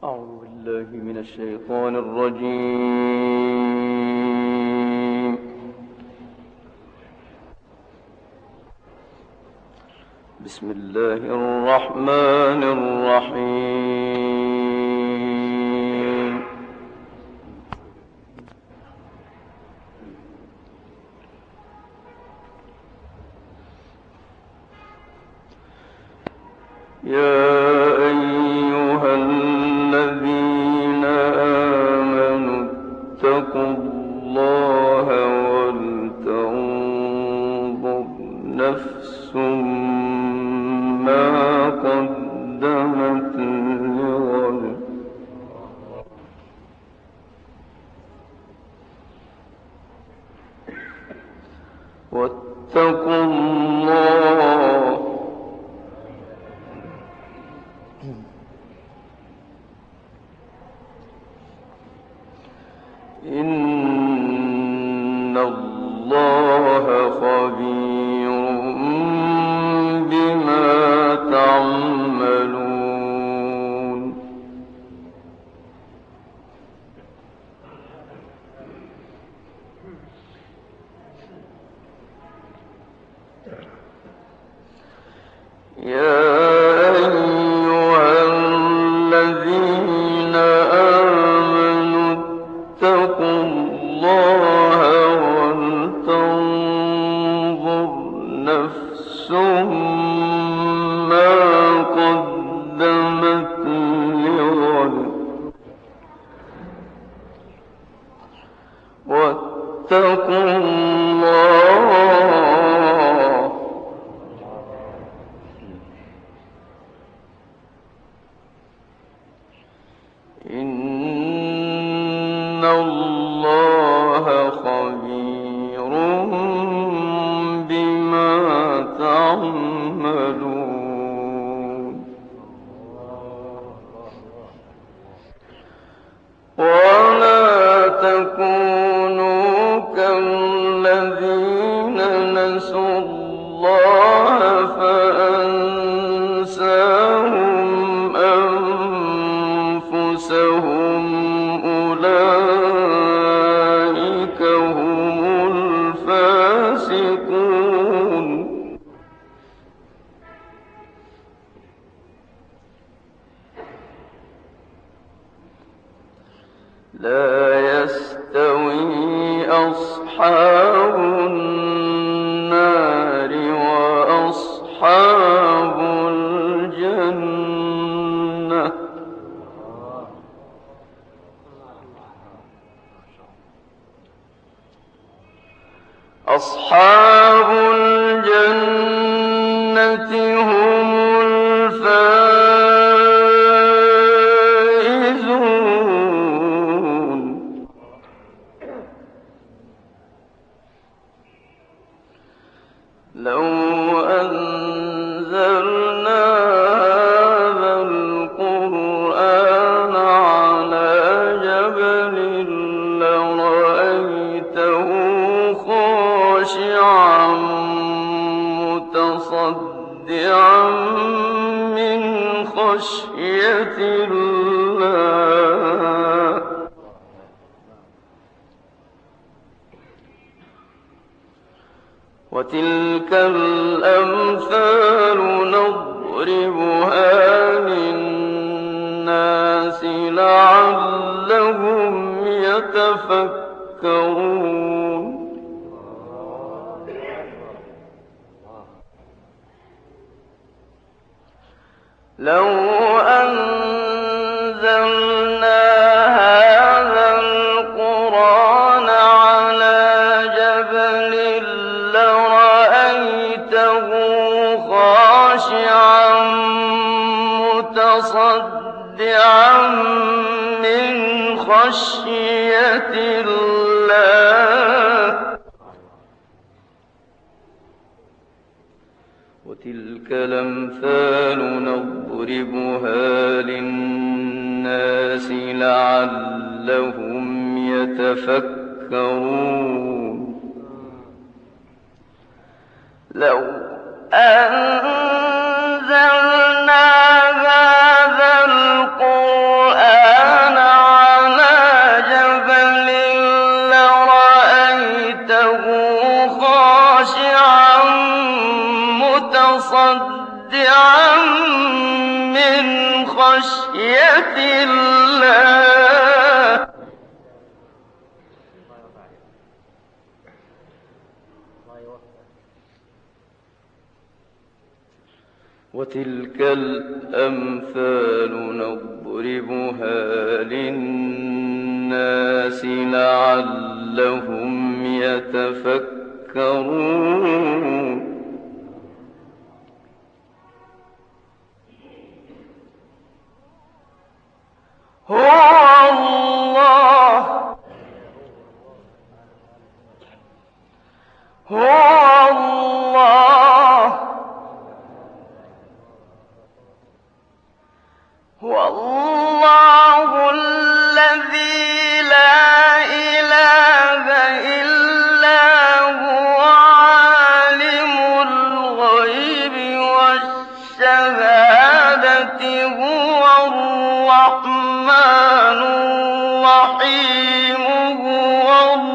أعوذ بالله من الشيطان الرجيم. بسم الله الرحمن الرحيم. يا أيها الذين آمنوا اتقوا الله ولتنظر نفس ما قدمت لغد واتقوا الله إن الله خبير بما تعملون. يا أيها الذين آمنوا اتقوا الله ولتنظر نفس ما قدمت لغد واتقوا الله إن الله خبير بما تعملون. ولا تكونوا كالذين نسوا الله فأنساهم أنفسهم أولئك هم الفاسقون. لا يستوي أصحاب النار وأصحاب الجنة أصحاب الجنة هم الفائزون. لو أنزلنا هذا القرآن على جبل لرأيته خاشعا متصدعا من خشية الله. وتلك الأمثال نضربها للناس لعلهم يتفكرون. لو أنزلنا هذا القرآن على جبل لرأيته خاشعا متصدعا من خشية الله. وتلك الأمثال نضربها للناس لعلهم يتفكرون. لو أنزلنا هذا القرآن من خشية الله وتلك الأمثال نضربها للناس لعلهم يتفكرون هو الله والله الذي لا إله إلا هو عالم الغيب والشهادة هو الرحمن الرحيم هو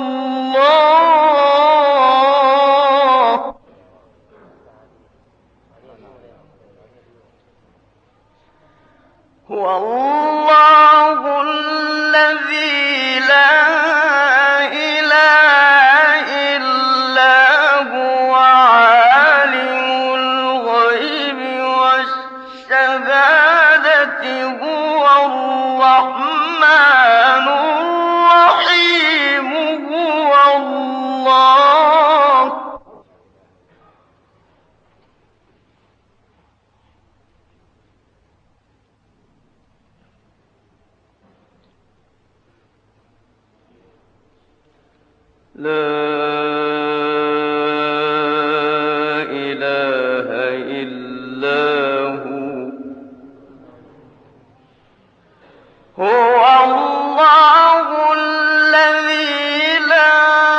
الله الذي لا إله إلا هو عالم الغيب والشهادة هو الرحمن الرحيم هو الله لا إله إلا هو الله الذي لا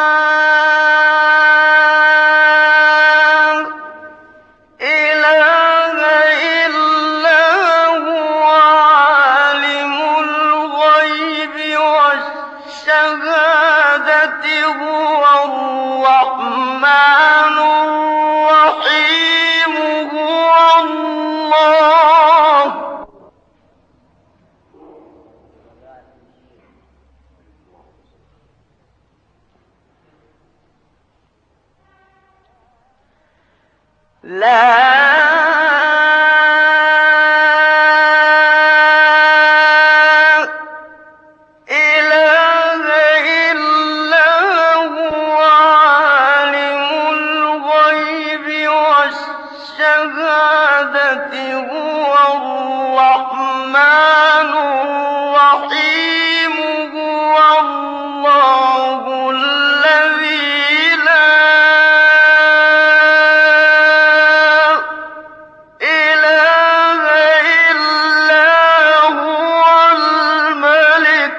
إله إلا هو عالم الغيب والشهادة هو الرحمن الرحيم هو الله لا إله إلا هو عالم الغيب والشهادة هو الرحمن الرحيم هو الله الذي لا إله إلا هو الملك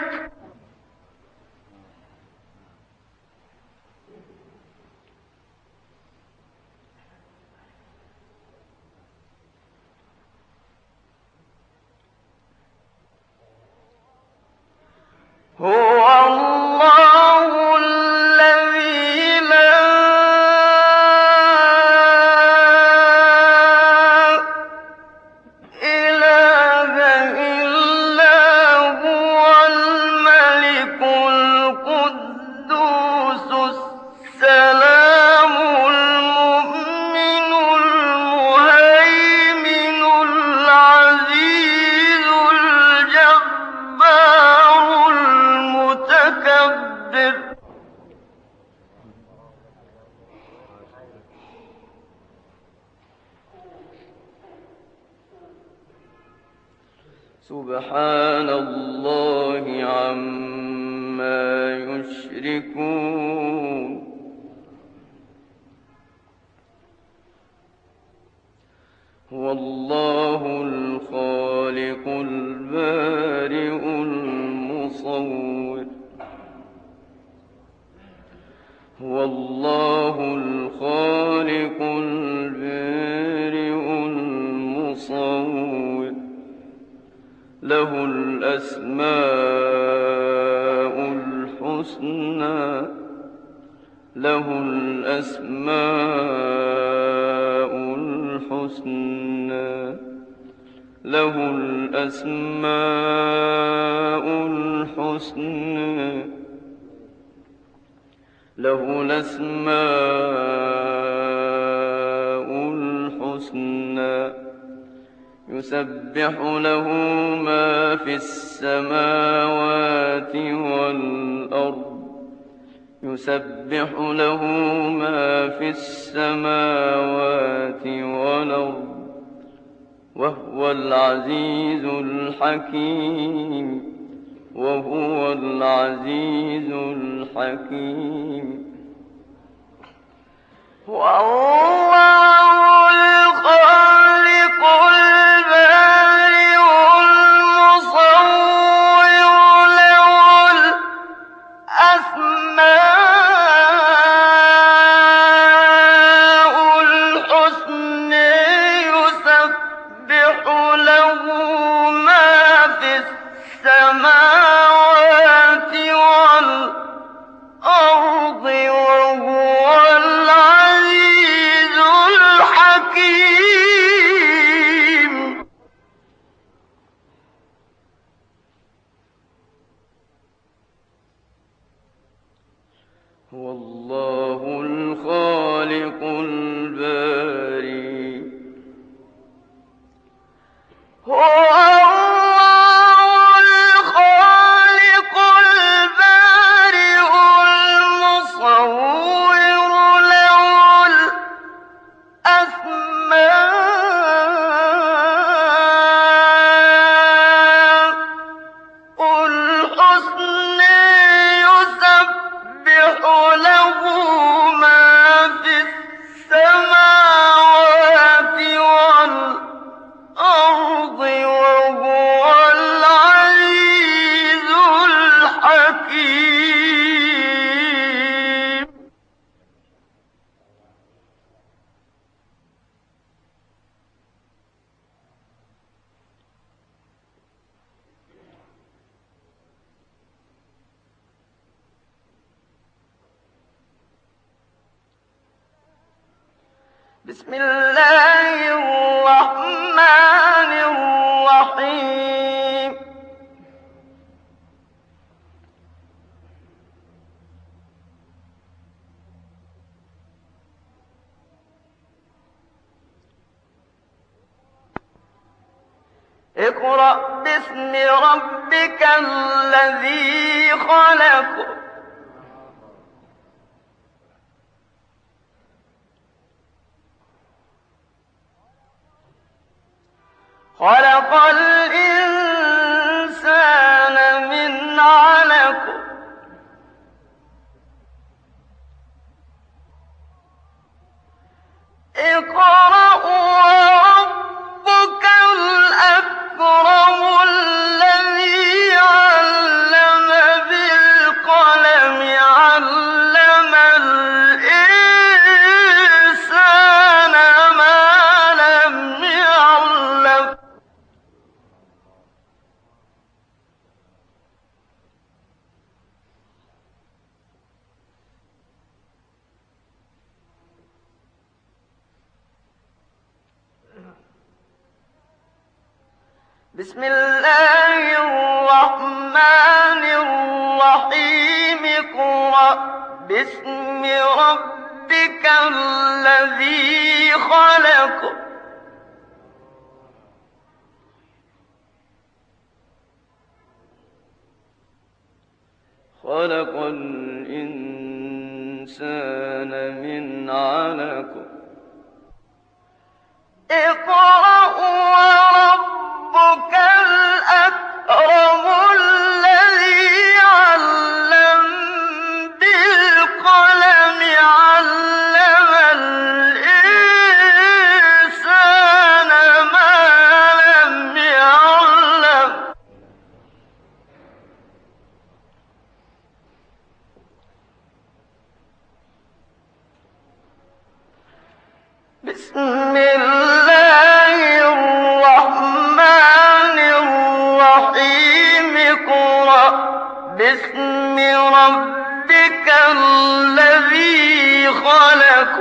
هو الله الذي لا إله إلا هو الملك القدوس السلام المؤمن المهيمن العزيز الجبار المتكبر سبحان الله عما يشركون هو الله الخالق البارئ المصور هو الله الخالق البارئ المصور له الأسماء الحسنى له الأسماء الحسنى له الأسماء الحسنى له الأسماء الحسنى يسبح له ما في السماوات والأرض يسبح له ما في السماوات والأرض وهو العزيز الحكيم وهو العزيز الحكيم والله الخالق البارئ المصور له الأسماء الحسنى يسبح له ما في السماوات والأرض وهو العزيز الحكيم هو الله الخالق البارئ هو الله الخالق البارئ المصور له الأسماء الحسنى يسبح له ما في السماوات والأرض وهو العزيز الحكيم بسم الله الرحمن الرحيم اقرأ باسم ربك الذي خلق خلق الإنسان من علق اقرأ وربك الأكرم الذي علم بالقلم علم الإنسان ما لم يعلم بسم الله الرحمن الرحيم اقرأ باسم ربك الذي خلق خلق الإنسان من علق اقرأ وربك الأكرم الذي علم بالقلم علم الإنسان ما لم يعلم بسم الله الرحمن الرحيم اقرأ باسم ربك الذي خلق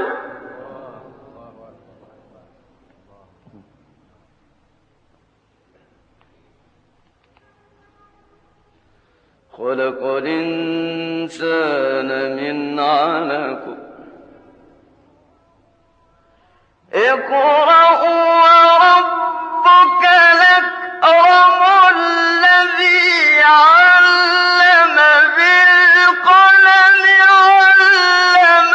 خلق الإنسان من علق اقرأ وربك الأكرم الذي علم بالقلم علم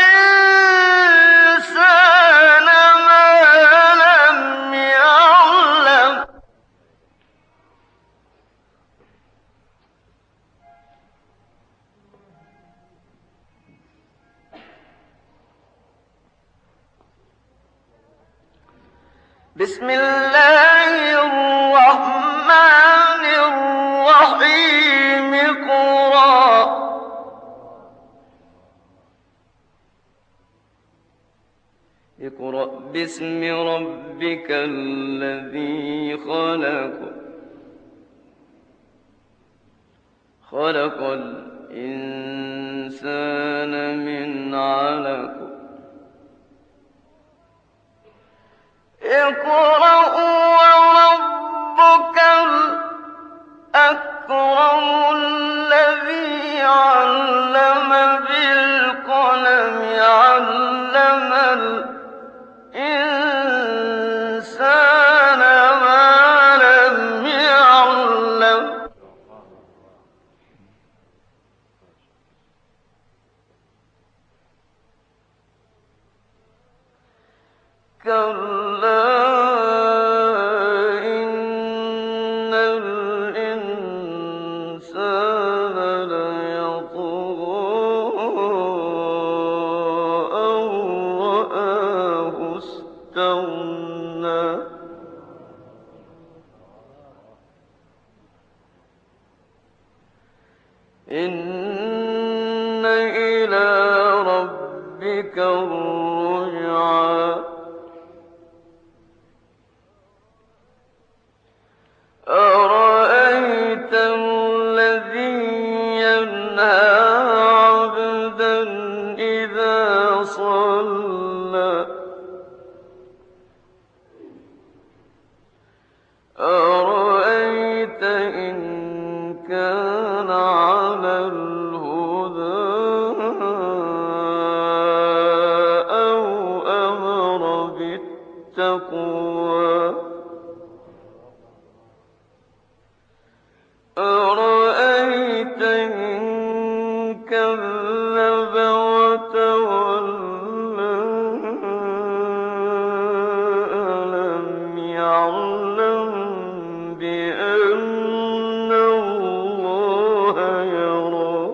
الإنسان ما لم يعلم بسم الله الرحمن الرحيم اقرأ باسم ربك الذي خلق الإنسان من علق اقرأ وربك الأكرم الذي علم بالقلم علم الإنسان ما لم يعلم كلا إن الإنسان ليطغى أن رآه استغنى إن إلى ربك الرجعى أرأيت الذي ينهى عبدا إذا صلى أرأيت إن كان على الهدى أو أمر بالتقوى أرأيت إن كذب وتولى ألم يعلم بأن الله يرى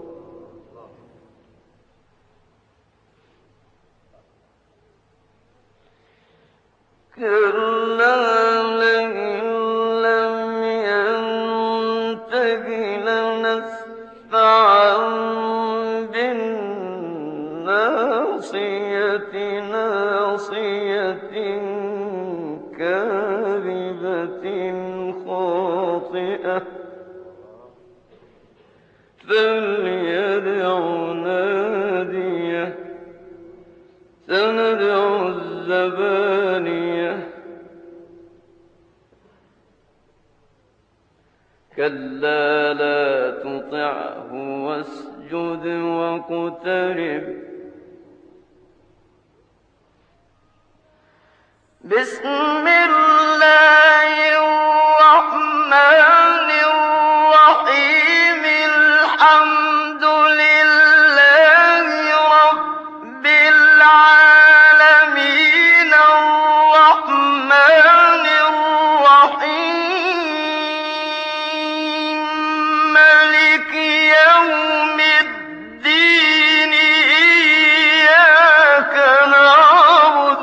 كلا لئن لم ينته لنسفعا بالناصية ناصية كاذبة خاطئة فليدع ناديه سندع الزبانية كلا لا تطعه واسجد واقترب بسم الله الرحمن الرحيم الحمد لله رب العالمين الرحمن الرحيم مالك يوم الدين إياك نعبد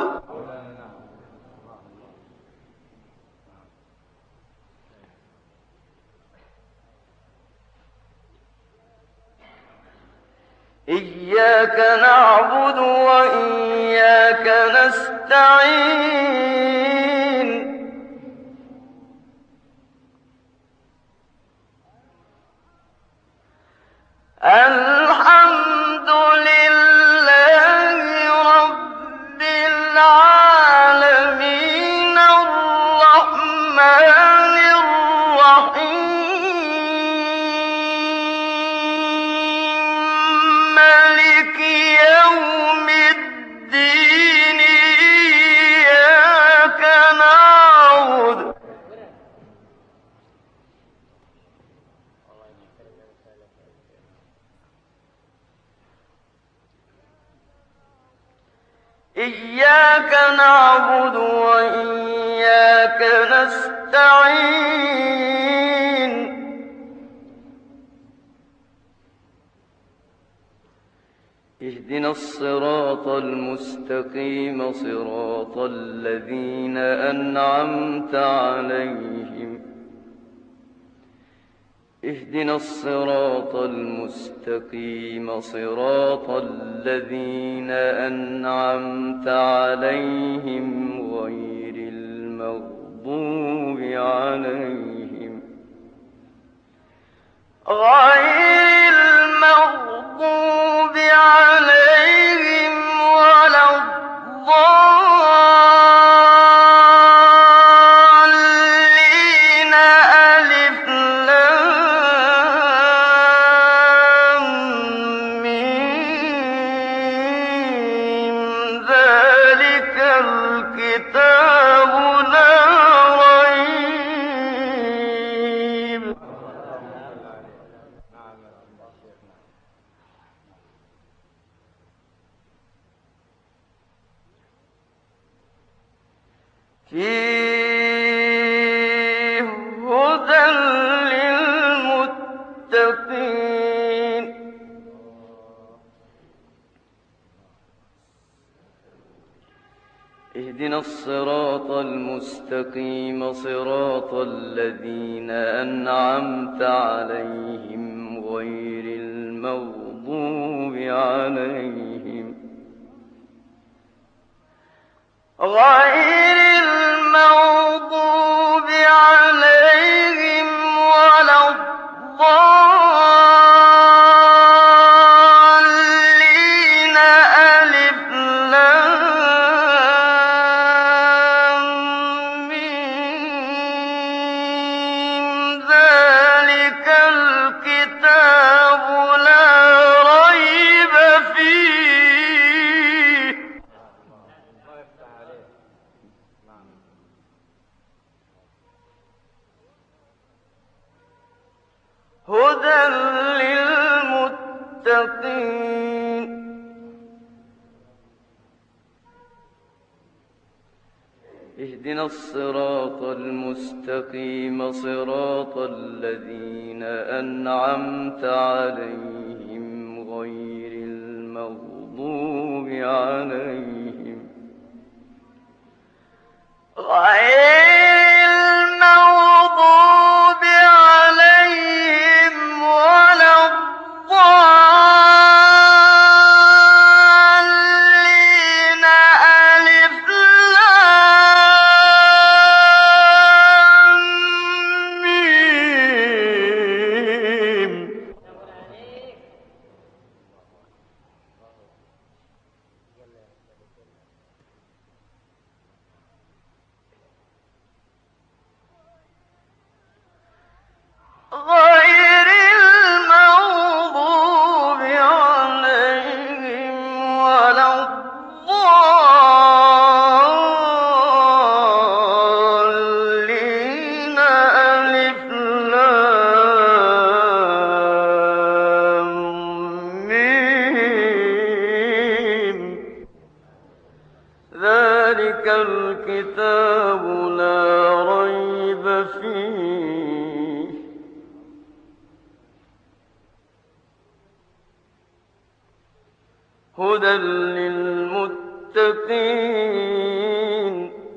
وإياك نستعين الحمد لله رب العالمين الرحمن الرحيم إياك نعبد وإياك نستعين اهدنا الصراط المستقيم صراط الذين أنعمت عليهم اهدنا الصراط المستقيم صراط الذين أنعمت عليهم غير المغضوب عليهم ولا الضالين ألف لام ميم ذلك الكتاب لا ريب فيه هدى للمتقين اهدنا الصراط المستقيم صراط الذين أنعمت عليهم غير المغضوب عليهم ولا الضالين ألف لام ميم ذلك الكتاب لا ريب فيه هدى للمتقين اهدنا الصراط المستقيم صراط الذين أنعمت عليهم غير المغضوب عليهم ولا الضالين ألف لام ميم غير المغضوب عليهم ولا الضالين ألف لام ميم ذلك الكتاب لا ريب فيه هدى للمتقين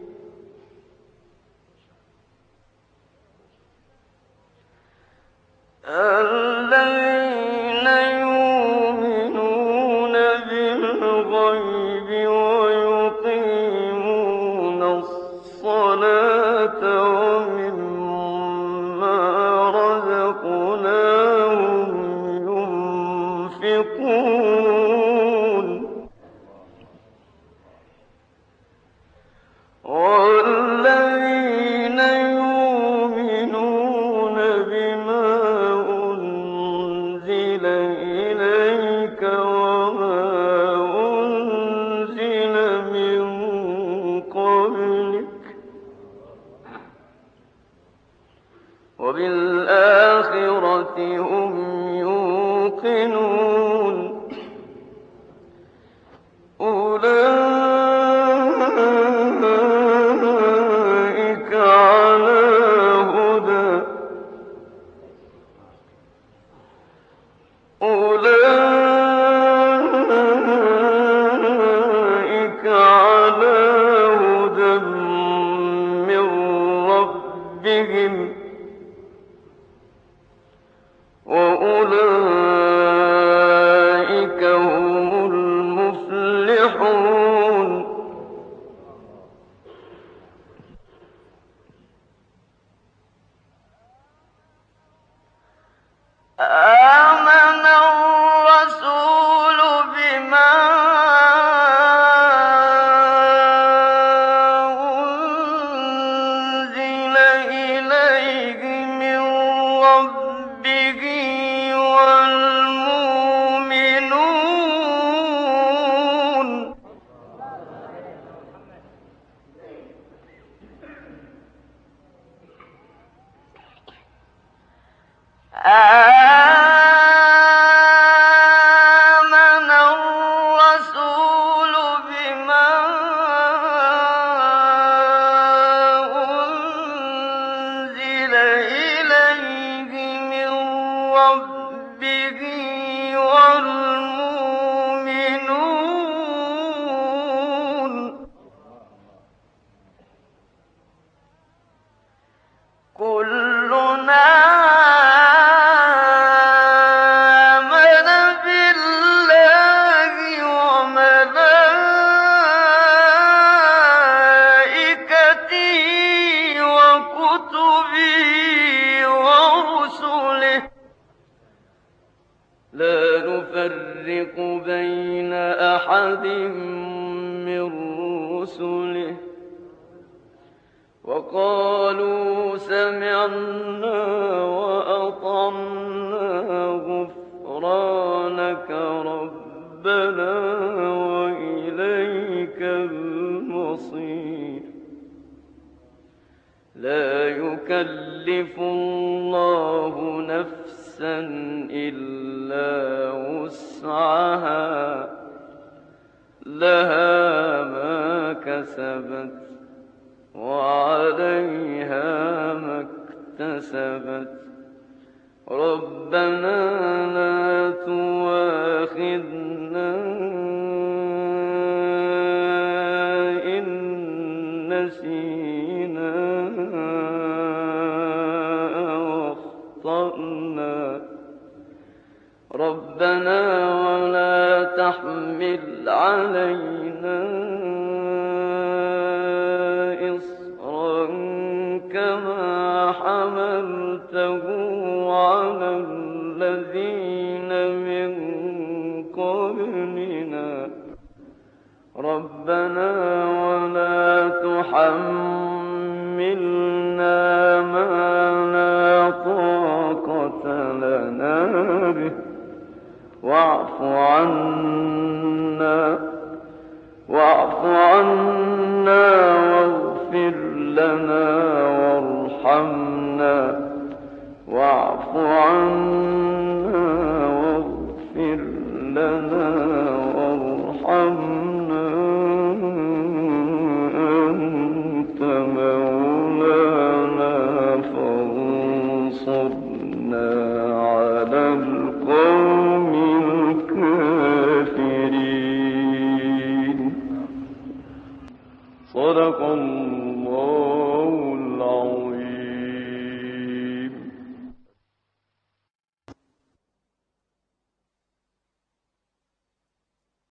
الذين يؤمنون بالغيب ويقيمون الصلاة ومما رزقناهم ينفقون والذين يؤمنون بما أنزل إليك وما أنزل من قبلك وبالآخرة هم يوقنون أولئك إليهم وأولئك هم المفلحون آمن الرسول بما أنزل إليه من ربه والمؤمنون آمن الرسول بما أنزل إليه من ربه والمؤمنون كلنا آمن بالله وملائكته وكتبه ورسله لا نفرق بين أحد من رسله وقالوا سمعنا وأطعنا غفرانك ربنا وإليك المصير لا يكلف الله نفسا إلا وسعها لها ما كسبت وعليها ما اكتسبت ربنا لا تؤاخذنا إن نسينا أو أخطأنا ربنا ولا تحمل علينا كما حملته على الذين من قبلنا ربنا ولا تحملنا ما لا طاقة لنا به واعف عنا واغفر لنا وارحمنا واعف عنا واغفر لنا وارحمنا أنت مولانا فانصرنا على القوم الكافرين صدق الله